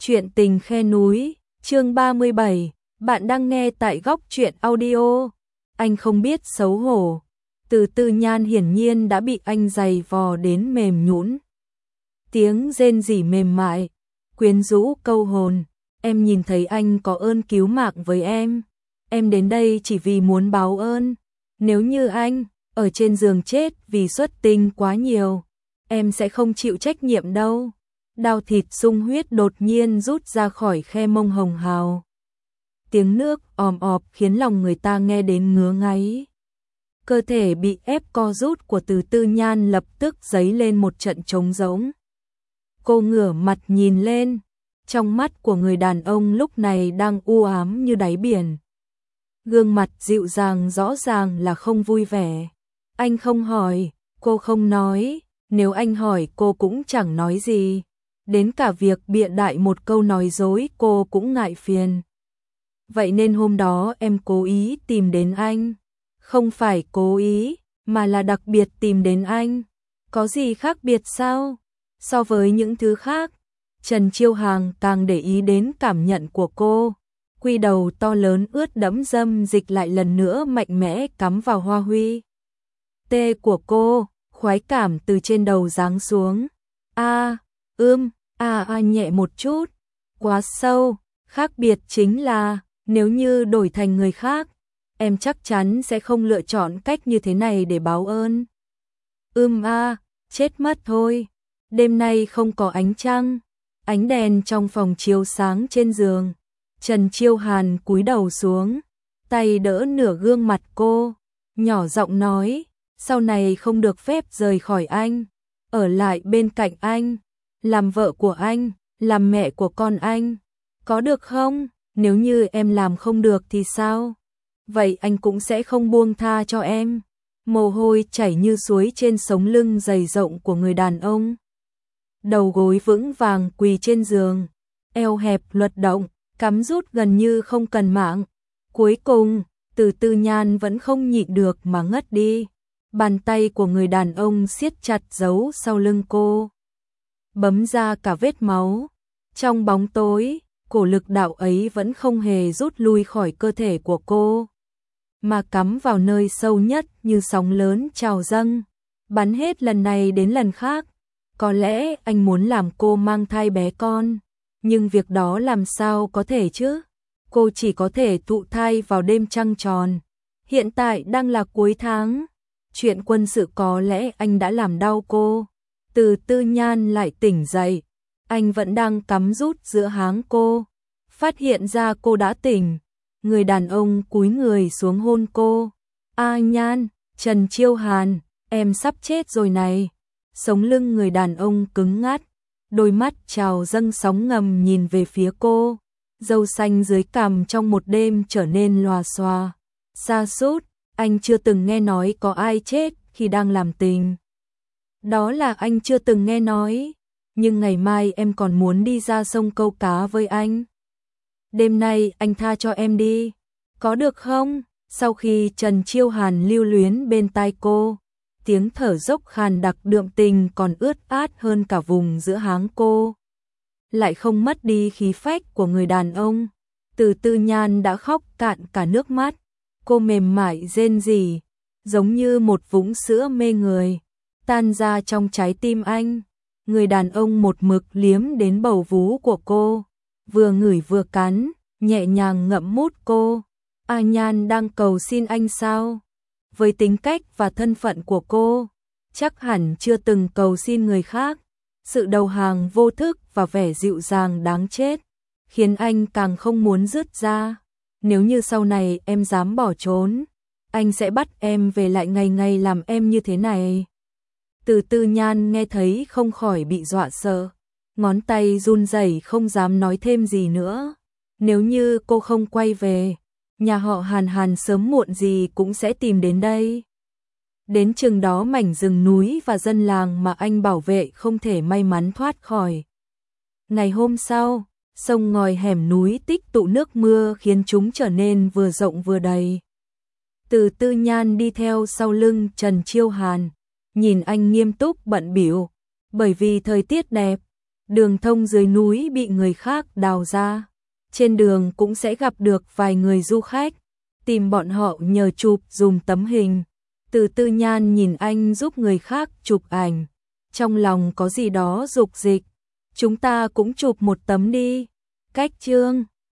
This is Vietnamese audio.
Chuyện tình khe núi, chương 37, bạn đang nghe tại Góc Chuyện Audio. Anh không biết xấu hổ. Từ Tư Nhan hiển nhiên đã bị anh giày vò đến mềm nhũn. Tiếng rên rỉ mềm mại, quyến rũ câu hồn. Em nhìn thấy anh có ơn cứu mạng với em. Em đến đây chỉ vì muốn báo ơn. Nếu như anh ở trên giường chết vì xuất tinh quá nhiều, em sẽ không chịu trách nhiệm đâu. Đao thịt sung huyết đột nhiên rút ra khỏi khe mông hồng hào. Tiếng nước òm ọp khiến lòng người ta nghe đến ngứa ngáy. Cơ thể bị ép co rút của Từ Tư Nhan lập tức dấy lên một trận trống rỗng. Cô ngửa mặt nhìn lên, trong mắt của người đàn ông lúc này đang u ám như đáy biển. Gương mặt dịu dàng rõ ràng là không vui vẻ. Anh không hỏi, cô không nói, nếu anh hỏi cô cũng chẳng nói gì. Đến cả việc bịa đại một câu nói dối cô cũng ngại phiền. Vậy nên hôm đó em cố ý tìm đến anh. Không phải cố ý, mà là đặc biệt tìm đến anh. Có gì khác biệt sao? So với những thứ khác, Trần Chiêu Hàng càng để ý đến cảm nhận của cô. Quy đầu to lớn ướt đẫm dâm dịch lại lần nữa mạnh mẽ cắm vào hoa huy tê của cô, khoái cảm từ trên đầu giáng xuống. Nhẹ một chút, quá sâu. Khác biệt chính là, nếu như đổi thành người khác, em chắc chắn sẽ không lựa chọn cách như thế này để báo ơn. Chết mất thôi. Đêm nay không có ánh trăng, ánh đèn trong phòng chiếu sáng trên giường. Trần Chiêu Hàn cúi đầu xuống, tay đỡ nửa gương mặt cô, nhỏ giọng nói, sau này không được phép rời khỏi anh, ở lại bên cạnh anh, làm vợ của anh, làm mẹ của con anh. Có được không? Nếu như em làm không được thì sao? Vậy anh cũng sẽ không buông tha cho em. Mồ hôi chảy như suối trên sống lưng dày rộng của người đàn ông. Đầu gối vững vàng quỳ trên giường, eo hẹp luật động, cắm rút gần như không cần mạng. Cuối cùng, Từ Tư Nhan vẫn không nhịn được mà ngất đi. Bàn tay của người đàn ông siết chặt giấu sau lưng cô, bấm ra cả vết máu. Trong bóng tối, cổ lực đạo ấy vẫn không hề rút lui khỏi cơ thể của cô, mà cắm vào nơi sâu nhất như sóng lớn trào dâng, bắn hết lần này đến lần khác. Có lẽ anh muốn làm cô mang thai bé con, nhưng việc đó làm sao có thể chứ? Cô chỉ có thể thụ thai vào đêm trăng tròn. Hiện tại đang là cuối tháng. Chuyện quân sự có lẽ anh đã làm đau cô. Từ Tư Nhan lại tỉnh dậy. Anh vẫn đang cắm rút giữa háng cô. Phát hiện ra cô đã tỉnh, người đàn ông cúi người xuống hôn cô. Nhan, Trần Chiêu Hàn, em sắp chết rồi này. Sống lưng người đàn ông cứng ngắt, đôi mắt trào dâng sóng ngầm nhìn về phía cô. Râu xanh dưới cằm trong một đêm trở nên lòa xòa, sa sút. Anh chưa từng nghe nói có ai chết khi đang làm tình. Đó là anh chưa từng nghe nói. Nhưng ngày mai em còn muốn đi ra sông câu cá với anh. Đêm nay anh tha cho em đi, có được không? Sau khi Trần Chiêu Hàn lưu luyến bên tai cô, tiếng thở dốc khàn đặc đượm tình còn ướt át hơn cả vùng giữa háng cô. Lại không mất đi khí phách của người đàn ông. Từ Tư Nhan đã khóc cạn cả nước mắt. Cô mềm mại rên rỉ, giống như một vũng sữa mê người, tan ra trong trái tim anh. Người đàn ông một mực liếm đến bầu vú của cô, vừa ngửi vừa cắn, nhẹ nhàng ngậm mút cô. Nhan đang cầu xin anh sao? Với tính cách và thân phận của cô, chắc hẳn chưa từng cầu xin người khác. Sự đầu hàng vô thức và vẻ dịu dàng đáng chết khiến anh càng không muốn dứt ra. Nếu như sau này em dám bỏ trốn, anh sẽ bắt em về lại ngày ngày làm em như thế này. Từ Tư Nhan nghe thấy không khỏi bị dọa sợ, ngón tay run rẩy không dám nói thêm gì nữa. Nếu như cô không quay về, nhà họ Hàn sớm muộn gì cũng sẽ tìm đến đây. Đến chừng đó mảnh rừng núi và dân làng mà anh bảo vệ không thể may mắn thoát khỏi. Ngày hôm sau, sông ngòi hẻm núi tích tụ nước mưa khiến chúng trở nên vừa rộng vừa đầy. Từ Tư Nhan đi theo sau lưng Trần Chiêu Hàn, nhìn anh nghiêm túc bận bịu, bởi vì thời tiết đẹp, Đường thông dưới núi bị người khác đào ra. Trên đường cũng sẽ gặp được vài người du khách, tìm bọn họ nhờ chụp dùng tấm hình. Từ Tư Nhan nhìn anh giúp người khác chụp ảnh, trong lòng có gì đó dục dịch. Chúng ta cũng chụp một tấm đi. Cách Chương